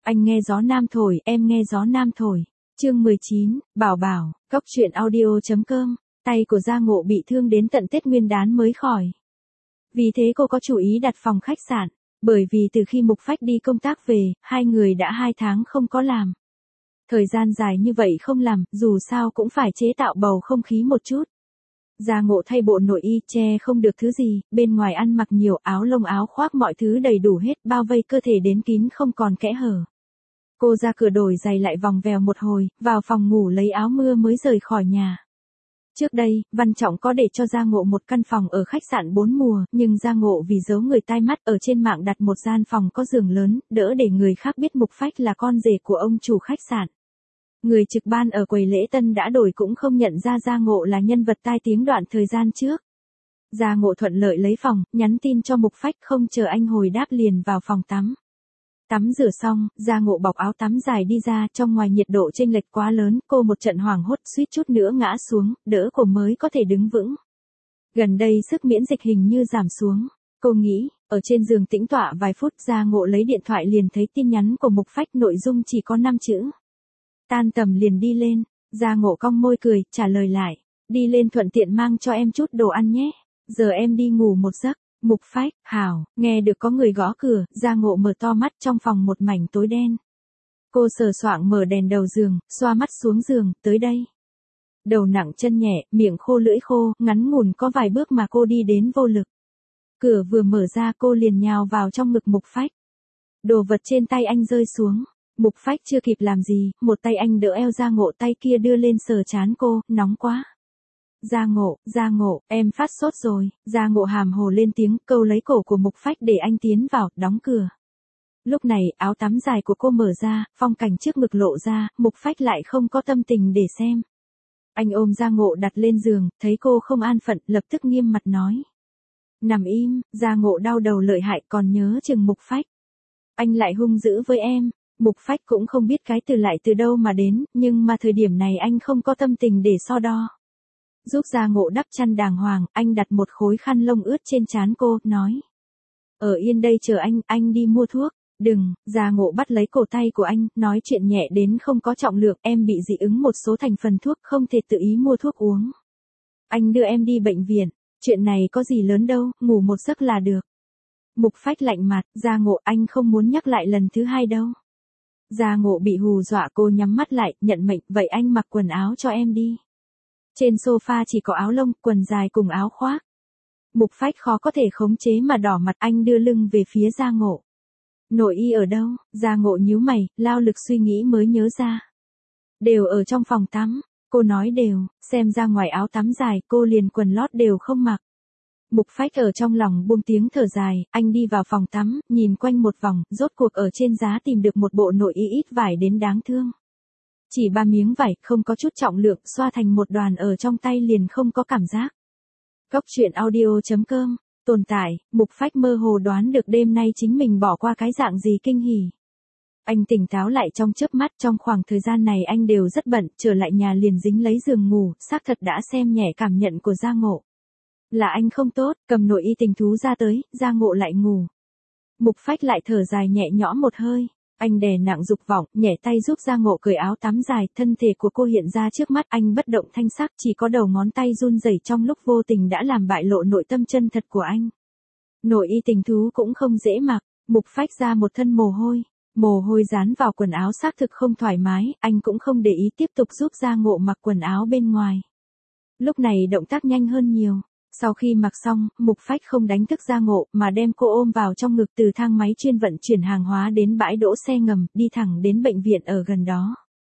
Anh nghe gió nam thổi, em nghe gió nam thổi. Chương 19, Bảo Bảo, Cốc truyện audio.com. Tay của Gia Ngộ bị thương đến tận Tết Nguyên Đán mới khỏi. Vì thế cô có chủ ý đặt phòng khách sạn, bởi vì từ khi Mục Phách đi công tác về, hai người đã 2 tháng không có làm. Thời gian dài như vậy không làm, dù sao cũng phải chế tạo bầu không khí một chút. Gia Ngộ thay bộ nội y che không được thứ gì, bên ngoài ăn mặc nhiều áo lông áo khoác mọi thứ đầy đủ hết, bao vây cơ thể đến kín không còn kẽ hở. Cô ra cửa đổi giày lại vòng vèo một hồi, vào phòng ngủ lấy áo mưa mới rời khỏi nhà. Trước đây, Văn Trọng có để cho Gia Ngộ một căn phòng ở khách sạn 4 mùa, nhưng Gia Ngộ vì giấu người tai mắt ở trên mạng đặt một gian phòng có giường lớn, đỡ để người khác biết Mục Phách là con rể của ông chủ khách sạn. Người trực ban ở quầy lễ tân đã đổi cũng không nhận ra Gia Ngộ là nhân vật tai tiếng đoạn thời gian trước. Gia Ngộ thuận lợi lấy phòng, nhắn tin cho Mục Phách không chờ anh hồi đáp liền vào phòng tắm. Tắm rửa xong, Gia Ngộ bọc áo tắm dài đi ra, trong ngoài nhiệt độ chênh lệch quá lớn, cô một trận hoảng hốt suýt chút nữa ngã xuống, đỡ cô mới có thể đứng vững. Gần đây sức miễn dịch hình như giảm xuống. Cô nghĩ, ở trên giường tĩnh tọa vài phút, Gia Ngộ lấy điện thoại liền thấy tin nhắn của Mục Phách, nội dung chỉ có 5 chữ. Tan tầm liền đi lên. Gia Ngộ cong môi cười, trả lời lại. Đi lên thuận tiện mang cho em chút đồ ăn nhé. Giờ em đi ngủ một giấc. Mục Phách, hảo, nghe được có người gõ cửa, Gia Ngộ mở to mắt, trong phòng một mảnh tối đen. Cô sờ soạng mở đèn đầu giường, xoa mắt xuống giường, tới đây. Đầu nặng chân nhẹ, miệng khô lưỡi khô, ngắn ngủn có vài bước mà cô đi đến vô lực. Cửa vừa mở ra cô liền nhào vào trong ngực Mục Phách. Đồ vật trên tay anh rơi xuống. Mục Phách chưa kịp làm gì, một tay anh đỡ eo Gia Ngộ, tay kia đưa lên sờ trán cô, nóng quá. Gia Ngộ, em phát sốt rồi. Gia Ngộ hàm hồ lên tiếng, câu lấy cổ của Mục Phách để anh tiến vào, đóng cửa. Lúc này, áo tắm dài của cô mở ra, phong cảnh trước ngực lộ ra, Mục Phách lại không có tâm tình để xem. Anh ôm Gia Ngộ đặt lên giường, thấy cô không an phận, lập tức nghiêm mặt nói. Nằm im. Gia Ngộ đau đầu lợi hại, còn nhớ chừng Mục Phách. Anh lại hung dữ với em. Mục Phách cũng không biết cái từ lại từ đâu mà đến, nhưng mà thời điểm này anh không có tâm tình để so đo. Giúp Gia Ngộ đắp chăn đàng hoàng, anh đặt một khối khăn lông ướt trên trán cô, nói. Ở yên đây chờ anh đi mua thuốc. Đừng. Gia Ngộ bắt lấy cổ tay của anh, nói chuyện nhẹ đến không có trọng lượng, em bị dị ứng một số thành phần thuốc, không thể tự ý mua thuốc uống. Anh đưa em đi bệnh viện, chuyện này có gì lớn đâu, ngủ một giấc là được. Mục Phách lạnh mặt, Gia Ngộ, anh không muốn nhắc lại lần thứ hai đâu. Gia Ngộ bị hù dọa, cô nhắm mắt lại, nhận mệnh, vậy anh mặc quần áo cho em đi. Trên sofa chỉ có áo lông, quần dài cùng áo khoác. Mục Phách khó có thể khống chế mà đỏ mặt, anh đưa lưng về phía Gia Ngộ. Nội y ở đâu? Gia Ngộ nhíu mày, lao lực suy nghĩ mới nhớ ra. Đều ở trong phòng tắm. Cô nói đều, xem ra ngoài áo tắm dài, cô liền quần lót đều không mặc. Mục Phách ở trong lòng buông tiếng thở dài, anh đi vào phòng tắm, nhìn quanh một vòng, rốt cuộc ở trên giá tìm được một bộ nội y ít vải đến đáng thương. Chỉ 3 miếng vải, không có chút trọng lượng, xoa thành một đoàn ở trong tay liền không có cảm giác. Cốc truyện audio.com. Tồn tại, Mục Phách mơ hồ đoán được đêm nay chính mình bỏ qua cái dạng gì kinh hỉ. Anh tỉnh táo lại trong chớp mắt, trong khoảng thời gian này anh đều rất bận, trở lại nhà liền dính lấy giường ngủ, xác thật đã xem nhẹ cảm nhận của Gia Ngộ. Là anh không tốt, cầm nội y tình thú ra tới, Gia Ngộ lại ngủ. Mục Phách lại thở dài nhẹ nhõm một hơi. Anh đè nặng dục vọng, nhẹ tay giúp Gia Ngộ cởi áo tắm dài, thân thể của cô hiện ra trước mắt anh bất động thanh sắc, chỉ có đầu ngón tay run rẩy trong lúc vô tình đã làm bại lộ nội tâm chân thật của anh. Nội y tình thú cũng không dễ mặc, Mục Phách ra một thân mồ hôi dán vào quần áo xác thực không thoải mái, anh cũng không để ý tiếp tục giúp Gia Ngộ mặc quần áo bên ngoài. Lúc này động tác nhanh hơn nhiều. Sau khi mặc xong, Mục Phách không đánh thức Gia Ngộ mà đem cô ôm vào trong ngực, từ thang máy chuyên vận chuyển hàng hóa đến bãi đỗ xe ngầm, đi thẳng đến bệnh viện ở gần đó.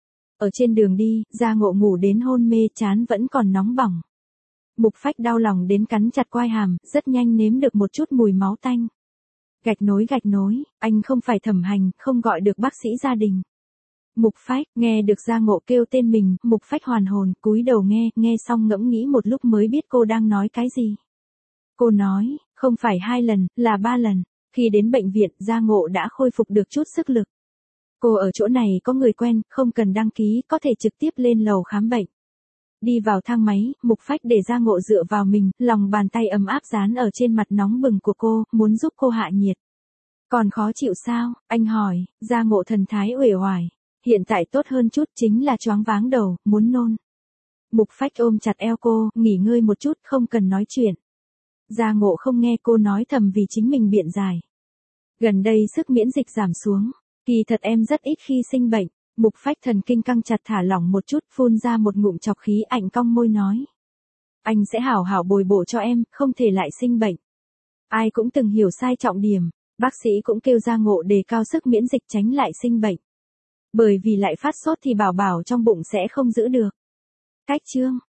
Ở trên đường đi, Gia Ngộ ngủ đến hôn mê, trán vẫn còn nóng bỏng. Mục Phách đau lòng đến cắn chặt quai hàm, rất nhanh nếm được một chút mùi máu tanh. Gạch nối, anh không phải thẩm hành, không gọi được bác sĩ gia đình. Mục Phách, nghe được Gia Ngộ kêu tên mình, Mục Phách hoàn hồn, cúi đầu nghe xong ngẫm nghĩ một lúc mới biết cô đang nói cái gì. Cô nói, không phải 2 lần, là 3 lần. Khi đến bệnh viện, Gia Ngộ đã khôi phục được chút sức lực. Cô ở chỗ này có người quen, không cần đăng ký, có thể trực tiếp lên lầu khám bệnh. Đi vào thang máy, Mục Phách để Gia Ngộ dựa vào mình, lòng bàn tay ấm áp dán ở trên mặt nóng bừng của cô, muốn giúp cô hạ nhiệt. Còn khó chịu sao? Anh hỏi, Gia Ngộ thần thái uể oải. Hiện tại tốt hơn chút, chính là choáng váng đầu, muốn nôn. Mục Phách ôm chặt eo cô, nghỉ ngơi một chút, không cần nói chuyện. Gia Ngộ không nghe cô nói thầm vì chính mình biện giải. Gần đây sức miễn dịch giảm xuống. Kỳ thật em rất ít khi sinh bệnh. Mục Phách thần kinh căng chặt thả lỏng một chút, phun ra một ngụm chọc khí, ảnh cong môi nói. Anh sẽ hảo hảo bồi bổ cho em, không thể lại sinh bệnh. Ai cũng từng hiểu sai trọng điểm. Bác sĩ cũng kêu Gia Ngộ đề cao sức miễn dịch tránh lại sinh bệnh. Bởi vì lại phát sốt thì bảo bảo trong bụng sẽ không giữ được. Cách chương